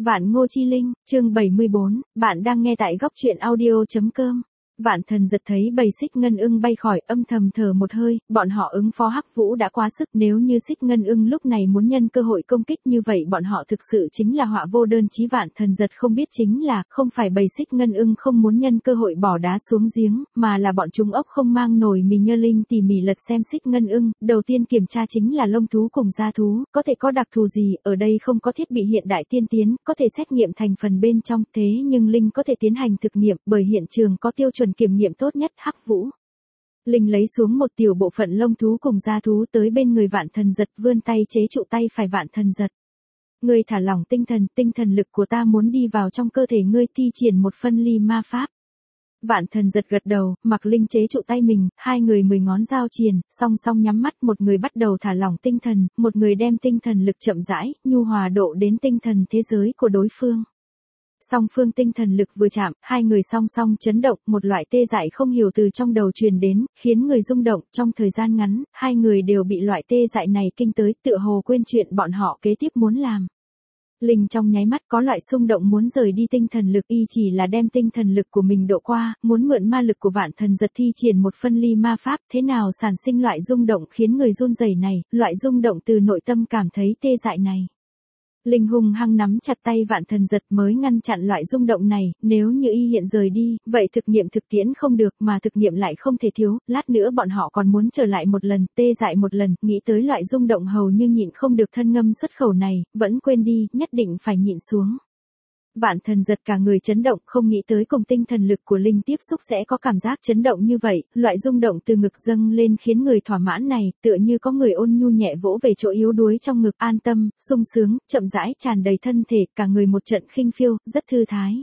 Vạn Ngô Chi Linh, chương 74, bạn đang nghe tại góc truyện audio.com. Vạn Thần Giật thấy bầy Xích Ngân Ưng bay khỏi, âm thầm thở một hơi, bọn họ ứng phó Hắc Vũ đã quá sức, nếu như Xích Ngân Ưng lúc này muốn nhân cơ hội công kích như vậy bọn họ thực sự chính là họa vô đơn chí. Vạn Thần Giật không biết chính là, không phải bầy Xích Ngân Ưng không muốn nhân cơ hội bỏ đá xuống giếng, mà là bọn chúng ốc không mang nổi mì nhơ. Linh tỉ mỉ lật xem Xích Ngân Ưng, đầu tiên kiểm tra chính là lông thú cùng da thú, có thể có đặc thù gì, ở đây không có thiết bị hiện đại tiên tiến, có thể xét nghiệm thành phần bên trong, thế nhưng Linh có thể tiến hành thực nghiệm, bởi hiện trường có tiêu chuẩn kiểm nghiệm tốt nhất. Hắc Vũ. Linh lấy xuống một tiểu bộ phận lông thú cùng da thú tới bên người Vạn Thần Giật, vươn tay chế trụ tay phải Vạn Thần Giật. Ngươi thả lỏng tinh thần lực của ta muốn đi vào trong cơ thể ngươi, thi triển một phân ly ma pháp. Vạn Thần Giật gật đầu, mặc Linh chế trụ tay mình, hai người 10 ngón giao triền, song song nhắm mắt, một người bắt đầu thả lỏng tinh thần, một người đem tinh thần lực chậm rãi, nhu hòa độ đến tinh thần thế giới của đối phương. Song phương tinh thần lực vừa chạm, hai người song song chấn động, một loại tê dại không hiểu từ trong đầu truyền đến, khiến người rung động. Trong thời gian ngắn, hai người đều bị loại tê dại này kinh tới, tựa hồ quên chuyện bọn họ kế tiếp muốn làm. Linh trong nháy mắt có loại xung động muốn rời đi tinh thần lực, y chỉ là đem tinh thần lực của mình độ qua, muốn mượn ma lực của Vạn Thần Giật thi triển một phân ly ma pháp, thế nào sản sinh loại rung động khiến người run rẩy này, loại rung động từ nội tâm cảm thấy tê dại này. Linh hung hăng nắm chặt tay Vạn Thần Giật mới ngăn chặn loại rung động này, nếu như y hiện rời đi, vậy thực nghiệm thực tiễn không được, mà thực nghiệm lại không thể thiếu, lát nữa bọn họ còn muốn trở lại một lần, tê dại một lần, nghĩ tới loại rung động hầu như nhịn không được thân ngâm xuất khẩu này, vẫn quên đi, nhất định phải nhịn xuống. Vạn Thần Giật cả người chấn động, không nghĩ tới cùng tinh thần lực của Linh tiếp xúc sẽ có cảm giác chấn động như vậy, loại rung động từ ngực dâng lên khiến người thỏa mãn này, tựa như có người ôn nhu nhẹ vỗ về chỗ yếu đuối trong ngực, an tâm, sung sướng, chậm rãi tràn đầy thân thể, cả người một trận khinh phiêu, rất thư thái.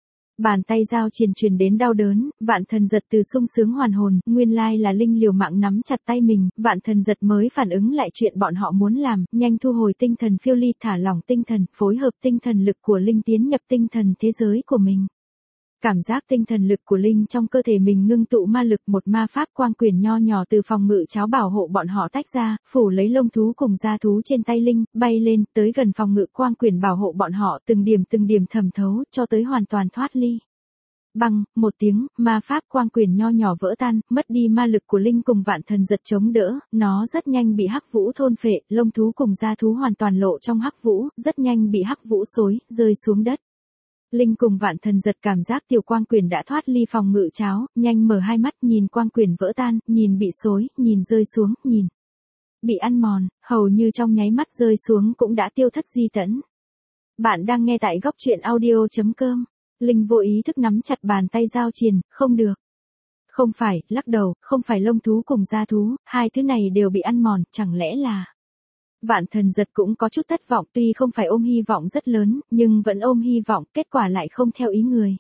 Bàn tay giao triền truyền đến đau đớn, Vạn Thần Giật từ sung sướng hoàn hồn, nguyên lai là Linh liều mạng nắm chặt tay mình, Vạn Thần Giật mới phản ứng lại chuyện bọn họ muốn làm, nhanh thu hồi tinh thần phiêu ly, thả lỏng tinh thần, phối hợp tinh thần lực của Linh tiến nhập tinh thần thế giới của mình. Cảm giác tinh thần lực của Linh trong cơ thể mình ngưng tụ ma lực, một ma pháp quang quyển nho nhỏ từ phòng ngự cháo bảo hộ bọn họ tách ra, phủ lấy lông thú cùng da thú trên tay Linh, bay lên, tới gần phòng ngự quang quyển bảo hộ bọn họ, từng điểm thẩm thấu, cho tới hoàn toàn thoát ly. Bằng, một tiếng, ma pháp quang quyển nho nhỏ vỡ tan, mất đi ma lực của Linh cùng Vạn Thần Giật chống đỡ, nó rất nhanh bị Hắc Vũ thôn phệ, lông thú cùng da thú hoàn toàn lộ trong Hắc Vũ, rất nhanh bị Hắc Vũ xối, rơi xuống đất. Linh cùng Vạn Thần Giật cảm giác tiểu quang quyển đã thoát ly phòng ngự cháo, nhanh mở hai mắt nhìn quang quyển vỡ tan, nhìn bị xối, nhìn rơi xuống, nhìn bị ăn mòn, hầu như trong nháy mắt rơi xuống cũng đã tiêu thất di tẫn. Bạn đang nghe tại góc truyện audio.com. Linh vô ý thức nắm chặt bàn tay giao triền, không được. Không phải, lắc đầu, không phải lông thú cùng da thú, hai thứ này đều bị ăn mòn, chẳng lẽ là... Vạn Thần Giật cũng có chút thất vọng, tuy không phải ôm hy vọng rất lớn, nhưng vẫn ôm hy vọng, kết quả lại không theo ý người.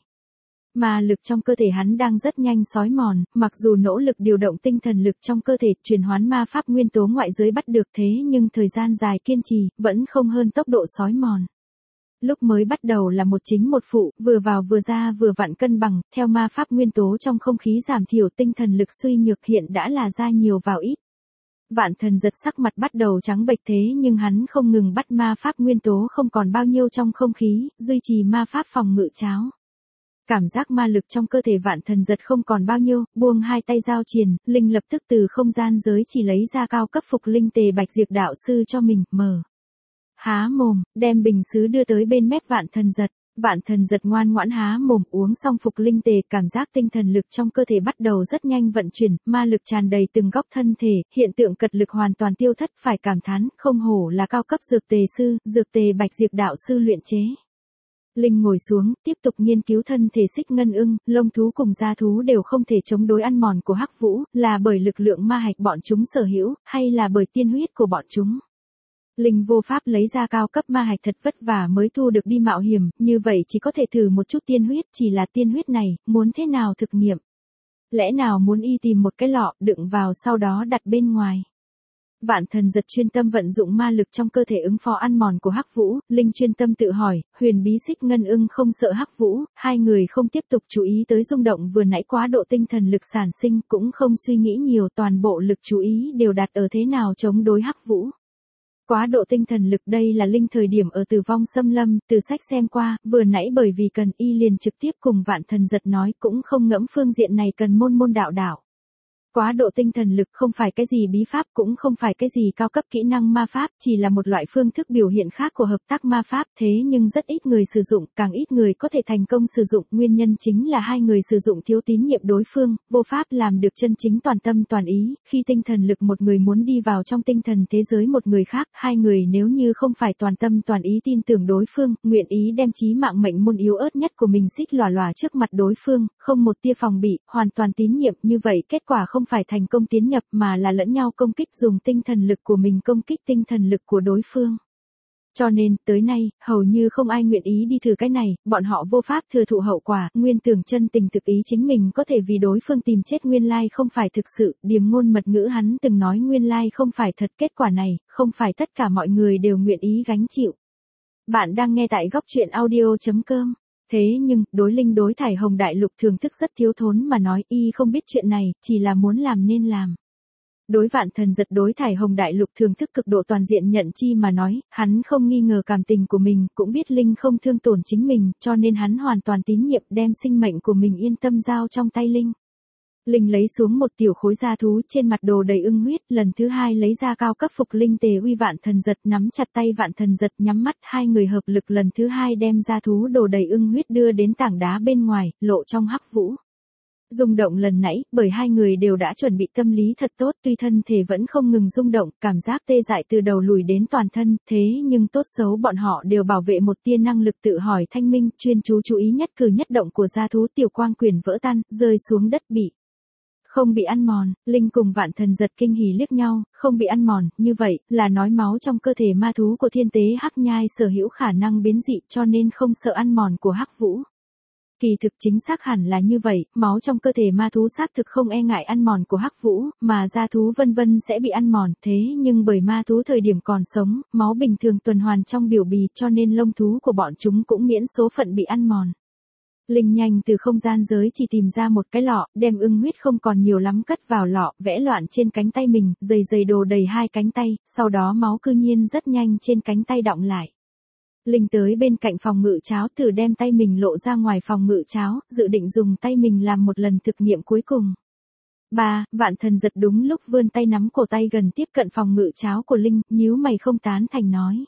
Ma lực trong cơ thể hắn đang rất nhanh xói mòn, mặc dù nỗ lực điều động tinh thần lực trong cơ thể, chuyển hoán ma pháp nguyên tố ngoại giới bắt được, thế nhưng thời gian dài kiên trì, vẫn không hơn tốc độ xói mòn. Lúc mới bắt đầu là một chính một phụ, vừa vào vừa ra vừa vặn cân bằng, theo ma pháp nguyên tố trong không khí giảm thiểu, tinh thần lực suy nhược hiện đã là ra nhiều vào ít. Vạn Thần Giật sắc mặt bắt đầu trắng bệch, thế nhưng hắn không ngừng bắt ma pháp nguyên tố không còn bao nhiêu trong không khí, duy trì ma pháp phòng ngự cháo. Cảm giác ma lực trong cơ thể Vạn Thần Giật không còn bao nhiêu, buông hai tay giao triền, Linh lập tức từ không gian giới chỉ lấy ra cao cấp phục linh tề Bạch Diệp đạo sư cho mình, mở há mồm, đem bình sứ đưa tới bên mép Vạn Thần Giật. Vạn Thần Giật ngoan ngoãn há mồm uống xong phục linh tề, cảm giác tinh thần lực trong cơ thể bắt đầu rất nhanh vận chuyển, ma lực tràn đầy từng góc thân thể, hiện tượng cật lực hoàn toàn tiêu thất, phải cảm thán, không hổ là cao cấp dược tề sư, dược tề Bạch Diệp đạo sư luyện chế. Linh ngồi xuống, tiếp tục nghiên cứu thân thể Xích Ngân Ưng, lông thú cùng da thú đều không thể chống đối ăn mòn của Hắc Vũ, là bởi lực lượng ma hạch bọn chúng sở hữu, hay là bởi tiên huyết của bọn chúng. Linh vô pháp lấy ra cao cấp ma hạch, thật vất vả mới thu được đi mạo hiểm, như vậy chỉ có thể thử một chút tiên huyết, chỉ là tiên huyết này, muốn thế nào thực nghiệm? Lẽ nào muốn y tìm một cái lọ, đựng vào sau đó đặt bên ngoài? Vạn Thần Giật chuyên tâm vận dụng ma lực trong cơ thể ứng phó ăn mòn của Hắc Vũ, Linh chuyên tâm tự hỏi, huyền bí Xích Ngân Ưng không sợ Hắc Vũ, hai người không tiếp tục chú ý tới rung động vừa nãy quá độ tinh thần lực sản sinh, cũng không suy nghĩ nhiều, toàn bộ lực chú ý đều đặt ở thế nào chống đối Hắc Vũ. Quá độ tinh thần lực đây là Linh thời điểm ở Tử Vong Xâm Lâm, từ sách xem qua, vừa nãy bởi vì cần y liền trực tiếp cùng Vạn Thần Giật nói cũng không ngẫm phương diện này cần môn môn đạo đạo. Quá độ tinh thần lực không phải cái gì bí pháp cũng không phải cái gì cao cấp kỹ năng ma pháp, chỉ là một loại phương thức biểu hiện khác của hợp tác ma pháp, thế nhưng rất ít người sử dụng, càng ít người có thể thành công sử dụng, nguyên nhân chính là hai người sử dụng thiếu tín nhiệm đối phương, vô pháp làm được chân chính toàn tâm toàn ý, khi tinh thần lực một người muốn đi vào trong tinh thần thế giới một người khác, hai người nếu như không phải toàn tâm toàn ý tin tưởng đối phương, nguyện ý đem chí mạng mệnh môn yếu ớt nhất của mình xích lòa lòa trước mặt đối phương, không một tia phòng bị, hoàn toàn tín nhiệm, như vậy kết quả không phải thành công tiến nhập mà là lẫn nhau công kích, dùng tinh thần lực của mình công kích tinh thần lực của đối phương. Cho nên, tới nay, hầu như không ai nguyện ý đi thử cái này, bọn họ vô pháp thừa thụ hậu quả, nguyên tưởng chân tình thực ý chính mình có thể vì đối phương tìm chết, nguyên lai không phải thực sự, điềm ngôn mật ngữ hắn từng nói nguyên lai không phải thật, kết quả này, không phải tất cả mọi người đều nguyện ý gánh chịu. Bạn đang nghe tại góc truyện audio.com. Thế nhưng, đối Linh đối thải hồng đại lục thưởng thức rất thiếu thốn mà nói y không biết chuyện này, chỉ là muốn làm nên làm. Đối Vạn Thần Giật đối thải hồng đại lục thưởng thức cực độ toàn diện nhận chi mà nói, hắn không nghi ngờ cảm tình của mình, cũng biết Linh không thương tổn chính mình, cho nên hắn hoàn toàn tín nhiệm đem sinh mệnh của mình yên tâm giao trong tay Linh. Linh lấy xuống một tiểu khối da thú trên mặt đồ đầy ưng huyết, lần thứ hai lấy ra cao cấp phục linh tề uy Vạn Thần Giật nắm chặt tay Vạn Thần Giật nhắm mắt, hai người hợp lực lần thứ hai đem da thú đồ đầy ưng huyết đưa đến tảng đá bên ngoài, lộ trong hắc vũ. Rung động lần nãy, bởi hai người đều đã chuẩn bị tâm lý thật tốt, tuy thân thể vẫn không ngừng rung động, cảm giác tê dại từ đầu lùi đến toàn thân, thế nhưng tốt xấu bọn họ đều bảo vệ một tia năng lực tự hỏi thanh minh, chuyên chú ý nhất cử nhất động của da thú, tiểu quang quyền vỡ tan, rơi xuống đất bị không bị ăn mòn. Linh cùng Vạn Thần Giật kinh hỉ liếc nhau, không bị ăn mòn, như vậy, là nói máu trong cơ thể ma thú của thiên tế hắc nhai sở hữu khả năng biến dị cho nên không sợ ăn mòn của hắc vũ. Kỳ thực chính xác hẳn là như vậy, máu trong cơ thể ma thú xác thực không e ngại ăn mòn của hắc vũ, mà da thú vân vân sẽ bị ăn mòn, thế nhưng bởi ma thú thời điểm còn sống, máu bình thường tuần hoàn trong biểu bì cho nên lông thú của bọn chúng cũng miễn số phận bị ăn mòn. Linh nhanh từ không gian giới chỉ tìm ra một cái lọ, đem ưng huyết không còn nhiều lắm cất vào lọ, vẽ loạn trên cánh tay mình, dày đồ đầy hai cánh tay, sau đó máu cư nhiên rất nhanh trên cánh tay đọng lại. Linh tới bên cạnh phòng ngự cháo thử đem tay mình lộ ra ngoài phòng ngự cháo, dự định dùng tay mình làm một lần thực nghiệm cuối cùng. Vạn Thần Giật đúng lúc vươn tay nắm cổ tay gần tiếp cận phòng ngự cháo của Linh, nhíu mày không tán thành nói.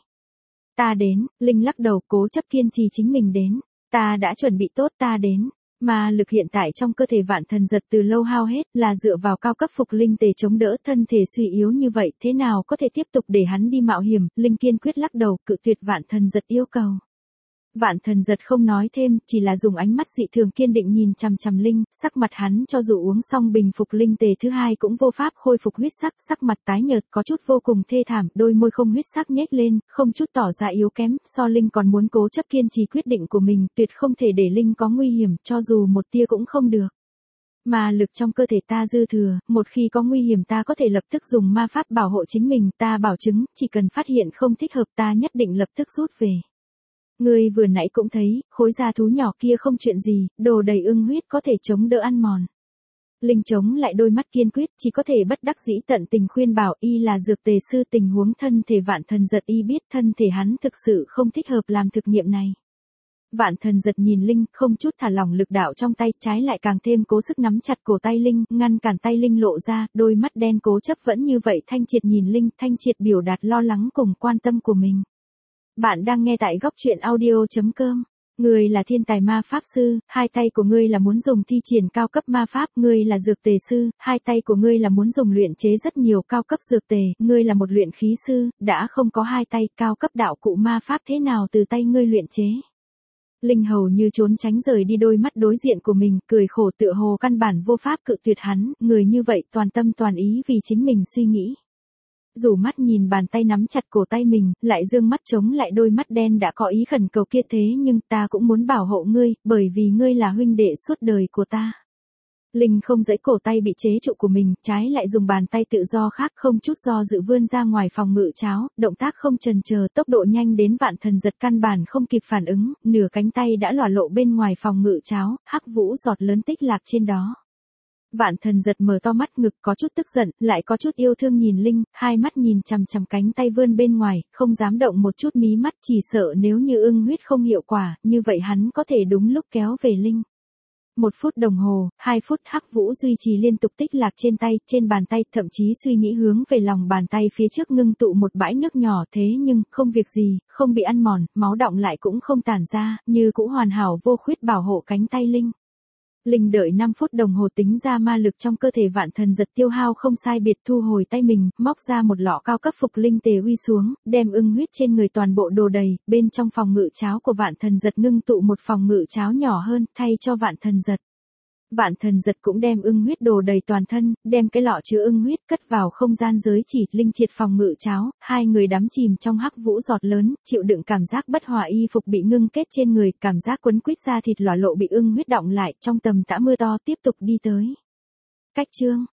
Ta đến, Linh lắc đầu cố chấp kiên trì chính mình đến. Ta đã chuẩn bị tốt, ta đến. Mà lực hiện tại trong cơ thể Vạn Thần Giật từ lâu hao hết, là dựa vào cao cấp phục linh tề chống đỡ, thân thể suy yếu như vậy, thế nào có thể tiếp tục để hắn đi mạo hiểm, Linh kiên quyết lắc đầu, cự tuyệt Vạn Thần Giật yêu cầu. Vạn Thần Giật không nói thêm, chỉ là dùng ánh mắt dị thường kiên định nhìn chằm chằm Linh, sắc mặt hắn cho dù uống xong bình phục linh tề thứ hai cũng vô pháp khôi phục huyết sắc, sắc mặt tái nhợt có chút vô cùng thê thảm, đôi môi không huyết sắc nhếch lên, không chút tỏ ra yếu kém, so Linh còn muốn cố chấp kiên trì quyết định của mình, tuyệt không thể để Linh có nguy hiểm, cho dù một tia cũng không được. Mà lực trong cơ thể ta dư thừa, một khi có nguy hiểm ta có thể lập tức dùng ma pháp bảo hộ chính mình, ta bảo chứng, chỉ cần phát hiện không thích hợp ta nhất định lập tức rút về. Ngươi vừa nãy cũng thấy, khối da thú nhỏ kia không chuyện gì, đồ đầy ưng huyết có thể chống đỡ ăn mòn. Linh chống lại đôi mắt kiên quyết, chỉ có thể bất đắc dĩ tận tình khuyên bảo y là dược tề sư, tình huống thân thể Vạn Thần Giật y biết, thân thể hắn thực sự không thích hợp làm thực nghiệm này. Vạn Thần Giật nhìn Linh, không chút thả lỏng lực đạo trong tay, trái lại càng thêm cố sức nắm chặt cổ tay Linh, ngăn cản tay Linh lộ ra, đôi mắt đen cố chấp vẫn như vậy thanh triệt nhìn Linh, thanh triệt biểu đạt lo lắng cùng quan tâm của mình. Bạn đang nghe tại góc truyện audio.com. Ngươi là thiên tài ma pháp sư, hai tay của ngươi là muốn dùng thi triển cao cấp ma pháp, ngươi là dược tề sư, hai tay của ngươi là muốn dùng luyện chế rất nhiều cao cấp dược tề, ngươi là một luyện khí sư, đã không có hai tay, cao cấp đạo cụ ma pháp thế nào từ tay ngươi luyện chế. Linh hầu như trốn tránh rời đi đôi mắt đối diện của mình, cười khổ tựa hồ căn bản vô pháp cự tuyệt hắn, người như vậy toàn tâm toàn ý vì chính mình suy nghĩ. Rủ mắt nhìn bàn tay nắm chặt cổ tay mình, lại dương mắt chống lại đôi mắt đen đã có ý khẩn cầu kia, thế nhưng ta cũng muốn bảo hộ ngươi, bởi vì ngươi là huynh đệ suốt đời của ta. Linh không giãy cổ tay bị chế trụ của mình, trái lại dùng bàn tay tự do khác không chút do dự vươn ra ngoài phòng ngự cháo, động tác không chần chờ, tốc độ nhanh đến Vạn Thần Giật căn bản không kịp phản ứng, nửa cánh tay đã lỏa lộ bên ngoài phòng ngự cháo, hắc vũ giọt lớn tích lạc trên đó. Vạn Thần Giật mở to mắt, ngực có chút tức giận, lại có chút yêu thương nhìn Linh, hai mắt nhìn chằm chằm cánh tay vươn bên ngoài, không dám động một chút mí mắt, chỉ sợ nếu như ưng huyết không hiệu quả, như vậy hắn có thể đúng lúc kéo về Linh. 1 phút đồng hồ, 2 phút, Hắc Vũ duy trì liên tục tích lạc trên tay, trên bàn tay, thậm chí suy nghĩ hướng về lòng bàn tay phía trước ngưng tụ một bãi nước nhỏ, thế nhưng, không việc gì, không bị ăn mòn, máu đọng lại cũng không tản ra, như cũ hoàn hảo vô khuyết bảo hộ cánh tay Linh. Linh đợi 5 phút đồng hồ tính ra ma lực trong cơ thể Vạn Thần Giật tiêu hao không sai biệt, thu hồi tay mình, móc ra một lọ cao cấp phục linh tề uy xuống, đem ưng huyết trên người toàn bộ đồ đầy, bên trong phòng ngự cháo của Vạn Thần Giật ngưng tụ một phòng ngự cháo nhỏ hơn, thay cho Vạn Thần Giật. Vạn Thần Giật cũng đem ưng huyết đồ đầy toàn thân, đem cái lọ chứa ưng huyết cất vào không gian giới chỉ, Linh triệt phòng ngự cháo, hai người đắm chìm trong hắc vũ giọt lớn, chịu đựng cảm giác bất hòa, y phục bị ngưng kết trên người, cảm giác quấn quýt da thịt lòa lộ bị ưng huyết đọng lại, trong tầm tã mưa to tiếp tục đi tới. Cách chương